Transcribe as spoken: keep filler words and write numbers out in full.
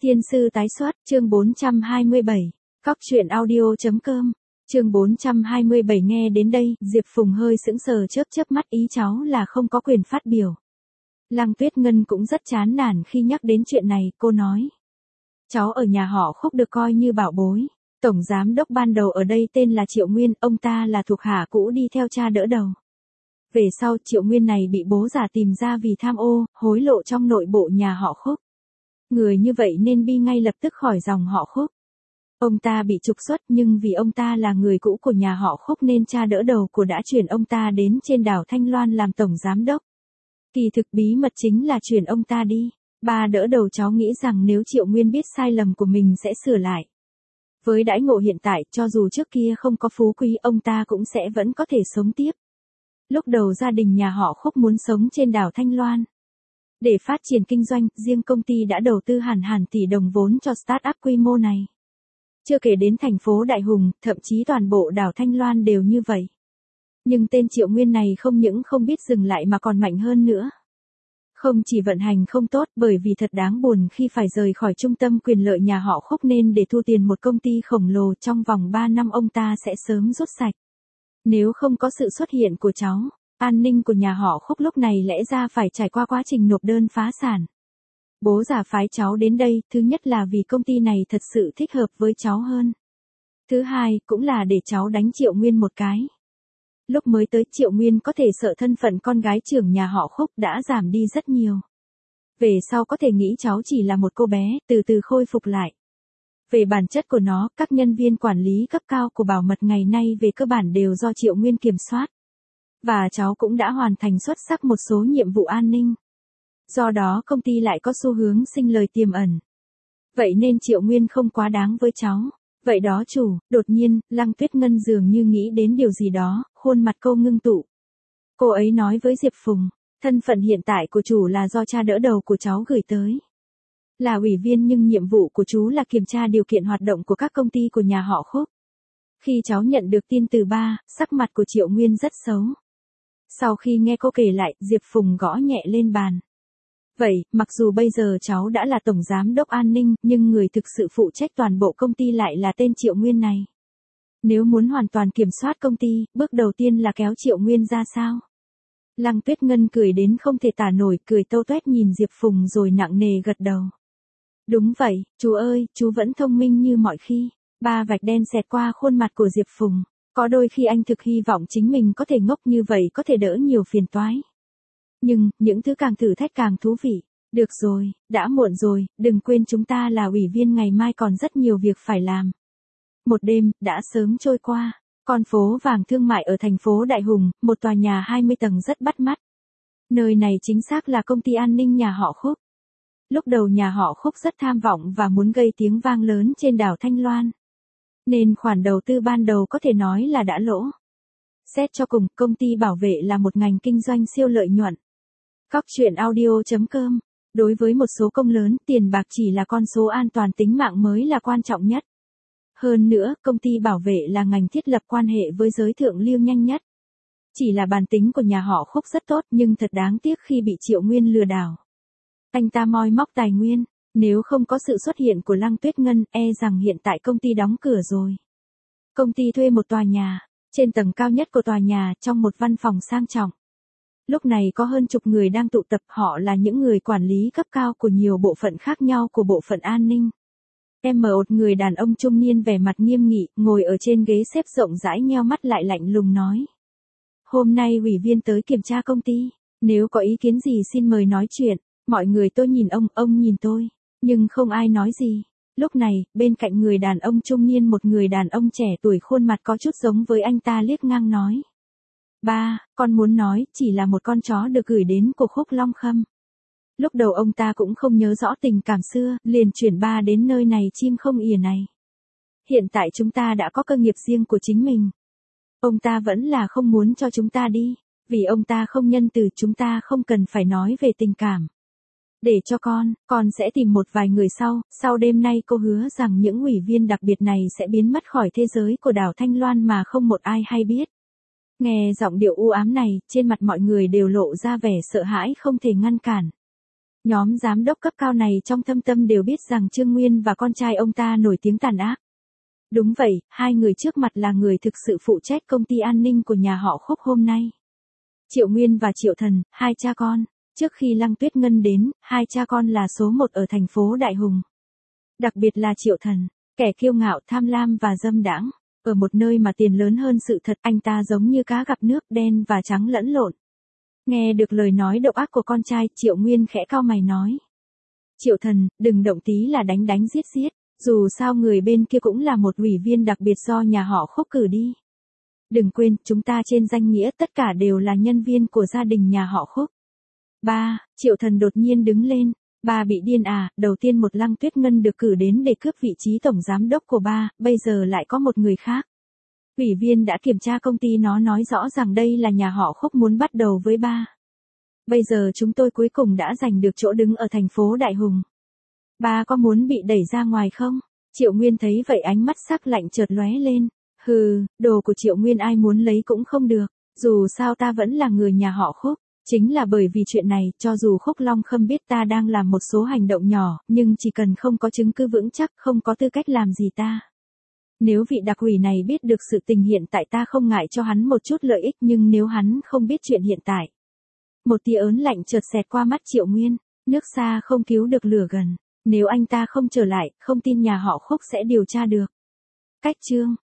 Thiên sư tái xuất, chương bốn trăm hai mươi bảy. Cóc truyện audio chấm com. Chương bốn trăm hai mươi bảy nghe đến đây, Diệp Phùng hơi sững sờ chớp chớp mắt, ý cháu là không có quyền phát biểu. Lăng Tuyết Ngân cũng rất chán nản khi nhắc đến chuyện này, cô nói. Cháu ở nhà họ Khúc được coi như bảo bối. Tổng giám đốc ban đầu ở đây tên là Triệu Nguyên, ông ta là thuộc hạ cũ đi theo cha đỡ đầu. Về sau Triệu Nguyên này bị bố già tìm ra vì tham ô, hối lộ trong nội bộ nhà họ Khúc. Người như vậy nên bi ngay lập tức khỏi dòng họ Khúc. Ông ta bị trục xuất nhưng vì ông ta là người cũ của nhà họ Khúc nên cha đỡ đầu của đã chuyển ông ta đến trên đảo Thanh Loan làm tổng giám đốc. Kỳ thực bí mật chính là chuyển ông ta đi. Ba đỡ đầu cháu nghĩ rằng nếu Triệu Nguyên biết sai lầm của mình sẽ sửa lại. Với đãi ngộ hiện tại, cho dù trước kia không có phú quý, ông ta cũng sẽ vẫn có thể sống tiếp. Lúc đầu gia đình nhà họ Khúc muốn sống trên đảo Thanh Loan. Để phát triển kinh doanh, riêng công ty đã đầu tư hẳn hẳn tỷ đồng vốn cho start-up quy mô này. Chưa kể đến thành phố Đại Hùng, thậm chí toàn bộ đảo Thanh Loan đều như vậy. Nhưng tên Triệu Nguyên này không những không biết dừng lại mà còn mạnh hơn nữa. Không chỉ vận hành không tốt, bởi vì thật đáng buồn khi phải rời khỏi trung tâm quyền lợi nhà họ Khúc nên để thu tiền một công ty khổng lồ trong vòng ba năm ông ta sẽ sớm rút sạch. Nếu không có sự xuất hiện của cháu, an ninh của nhà họ Khúc lúc này lẽ ra phải trải qua quá trình nộp đơn phá sản. Bố già phái cháu đến đây, thứ nhất là vì công ty này thật sự thích hợp với cháu hơn. Thứ hai, cũng là để cháu đánh Triệu Nguyên một cái. Lúc mới tới Triệu Nguyên có thể sợ thân phận con gái trưởng nhà họ Khúc đã giảm đi rất nhiều. Về sau có thể nghĩ cháu chỉ là một cô bé, từ từ khôi phục lại. Về bản chất của nó, các nhân viên quản lý cấp cao của bảo mật ngày nay về cơ bản đều do Triệu Nguyên kiểm soát. Và cháu cũng đã hoàn thành xuất sắc một số nhiệm vụ an ninh. Do đó công ty lại có xu hướng sinh lời tiềm ẩn. Vậy nên Triệu Nguyên không quá đáng với cháu. Vậy đó chủ, đột nhiên, Lăng Tuyết Ngân dường như nghĩ đến điều gì đó, khuôn mặt cô ngưng tụ. Cô ấy nói với Diệp Phùng, thân phận hiện tại của chủ là do cha đỡ đầu của cháu gửi tới. Là ủy viên nhưng nhiệm vụ của chú là kiểm tra điều kiện hoạt động của các công ty của nhà họ Khúc. Khi cháu nhận được tin từ ba, sắc mặt của Triệu Nguyên rất xấu. Sau khi nghe cô kể lại, Diệp Phùng gõ nhẹ lên bàn. Vậy, mặc dù bây giờ cháu đã là tổng giám đốc an ninh, nhưng người thực sự phụ trách toàn bộ công ty lại là tên Triệu Nguyên này. Nếu muốn hoàn toàn kiểm soát công ty, bước đầu tiên là kéo Triệu Nguyên ra sao? Lăng Tuyết Ngân cười đến không thể tả nổi, cười tâu tuét nhìn Diệp Phùng rồi nặng nề gật đầu. Đúng vậy, chú ơi, chú vẫn thông minh như mọi khi. Ba vạch đen xẹt qua khuôn mặt của Diệp Phùng. Có đôi khi anh thực hy vọng chính mình có thể ngốc như vậy có thể đỡ nhiều phiền toái. Nhưng, những thứ càng thử thách càng thú vị. Được rồi, đã muộn rồi, đừng quên chúng ta là ủy viên ngày mai còn rất nhiều việc phải làm. Một đêm, đã sớm trôi qua. Con phố vàng thương mại ở thành phố Đại Hùng, một tòa nhà hai mươi tầng rất bắt mắt. Nơi này chính xác là công ty an ninh nhà họ Khúc. Lúc đầu nhà họ Khúc rất tham vọng và muốn gây tiếng vang lớn trên đảo Thanh Loan. Nên khoản đầu tư ban đầu có thể nói là đã lỗ. Xét cho cùng, công ty bảo vệ là một ngành kinh doanh siêu lợi nhuận. Cóc truyện audio chấm com. Đối với một số công lớn, tiền bạc chỉ là con số, an toàn tính mạng mới là quan trọng nhất. Hơn nữa, công ty bảo vệ là ngành thiết lập quan hệ với giới thượng lưu nhanh nhất. Chỉ là bản tính của nhà họ Khúc rất tốt nhưng thật đáng tiếc khi bị Triệu Nguyên lừa đảo. Anh ta moi móc tài nguyên, nếu không có sự xuất hiện của Lăng Tuyết Ngân, e rằng hiện tại công ty đóng cửa rồi. Công ty thuê một tòa nhà, trên tầng cao nhất của tòa nhà, trong một văn phòng sang trọng. Lúc này có hơn chục người đang tụ tập, họ là những người quản lý cấp cao của nhiều bộ phận khác nhau của bộ phận an ninh. Em một người đàn ông trung niên vẻ mặt nghiêm nghị, ngồi ở trên ghế xếp rộng rãi nheo mắt lại lạnh lùng nói. Hôm nay ủy viên tới kiểm tra công ty, nếu có ý kiến gì xin mời nói chuyện. Mọi người tôi nhìn ông, ông nhìn tôi, nhưng không ai nói gì. Lúc này, bên cạnh người đàn ông trung niên một người đàn ông trẻ tuổi khuôn mặt có chút giống với anh ta liếc ngang nói. Ba, con muốn nói, chỉ là một con chó được gửi đến của Khúc Long Khâm. Lúc đầu ông ta cũng không nhớ rõ tình cảm xưa, liền chuyển ba đến nơi này chim không ỉa này. Hiện tại chúng ta đã có cơ nghiệp riêng của chính mình. Ông ta vẫn là không muốn cho chúng ta đi, vì ông ta không nhân từ, chúng ta không cần phải nói về tình cảm. Để cho con, con sẽ tìm một vài người sau, sau đêm nay cô hứa rằng những ủy viên đặc biệt này sẽ biến mất khỏi thế giới của đảo Thanh Loan mà không một ai hay biết. Nghe giọng điệu u ám này, trên mặt mọi người đều lộ ra vẻ sợ hãi không thể ngăn cản. Nhóm giám đốc cấp cao này trong thâm tâm đều biết rằng Trương Nguyên và con trai ông ta nổi tiếng tàn ác. Đúng vậy, hai người trước mặt là người thực sự phụ trách công ty an ninh của nhà họ Khúc hôm nay. Triệu Nguyên và Triệu Thần, hai cha con. Trước khi Lăng Tuyết Ngân đến, hai cha con là số một ở thành phố Đại Hùng. Đặc biệt là Triệu Thần, kẻ kiêu ngạo, tham lam và dâm đãng. Ở một nơi mà tiền lớn hơn sự thật, anh ta giống như cá gặp nước, đen và trắng lẫn lộn. Nghe được lời nói độc ác của con trai, Triệu Nguyên khẽ cau mày nói. Triệu Thần, đừng động tí là đánh đánh giết giết. Dù sao người bên kia cũng là một ủy viên đặc biệt do nhà họ Khúc cử đi. Đừng quên, chúng ta trên danh nghĩa tất cả đều là nhân viên của gia đình nhà họ Khúc. Ba, Triệu Thần đột nhiên đứng lên. Ba bị điên à, đầu tiên một Lăng Tuyết Ngân được cử đến để cướp vị trí tổng giám đốc của ba, bây giờ lại có một người khác. Ủy viên đã kiểm tra công ty, nó nói rõ rằng đây là nhà họ Khúc muốn bắt đầu với ba. Bây giờ chúng tôi cuối cùng đã giành được chỗ đứng ở thành phố Đại Hùng. Ba có muốn bị đẩy ra ngoài không? Triệu Nguyên thấy vậy ánh mắt sắc lạnh chợt lóe lên. Hừ, đồ của Triệu Nguyên ai muốn lấy cũng không được. Dù sao ta vẫn là người nhà họ Khúc. Chính là bởi vì chuyện này, cho dù Khúc Long Khâm biết ta đang làm một số hành động nhỏ, nhưng chỉ cần không có chứng cứ vững chắc, không có tư cách làm gì ta. Nếu vị đặc ủy này biết được sự tình hiện tại, ta không ngại cho hắn một chút lợi ích, nhưng nếu hắn không biết chuyện hiện tại. Một tia ớn lạnh chợt xẹt qua mắt Triệu Nguyên, nước xa không cứu được lửa gần. Nếu anh ta không trở lại, không tin nhà họ Khúc sẽ điều tra được. Cách chương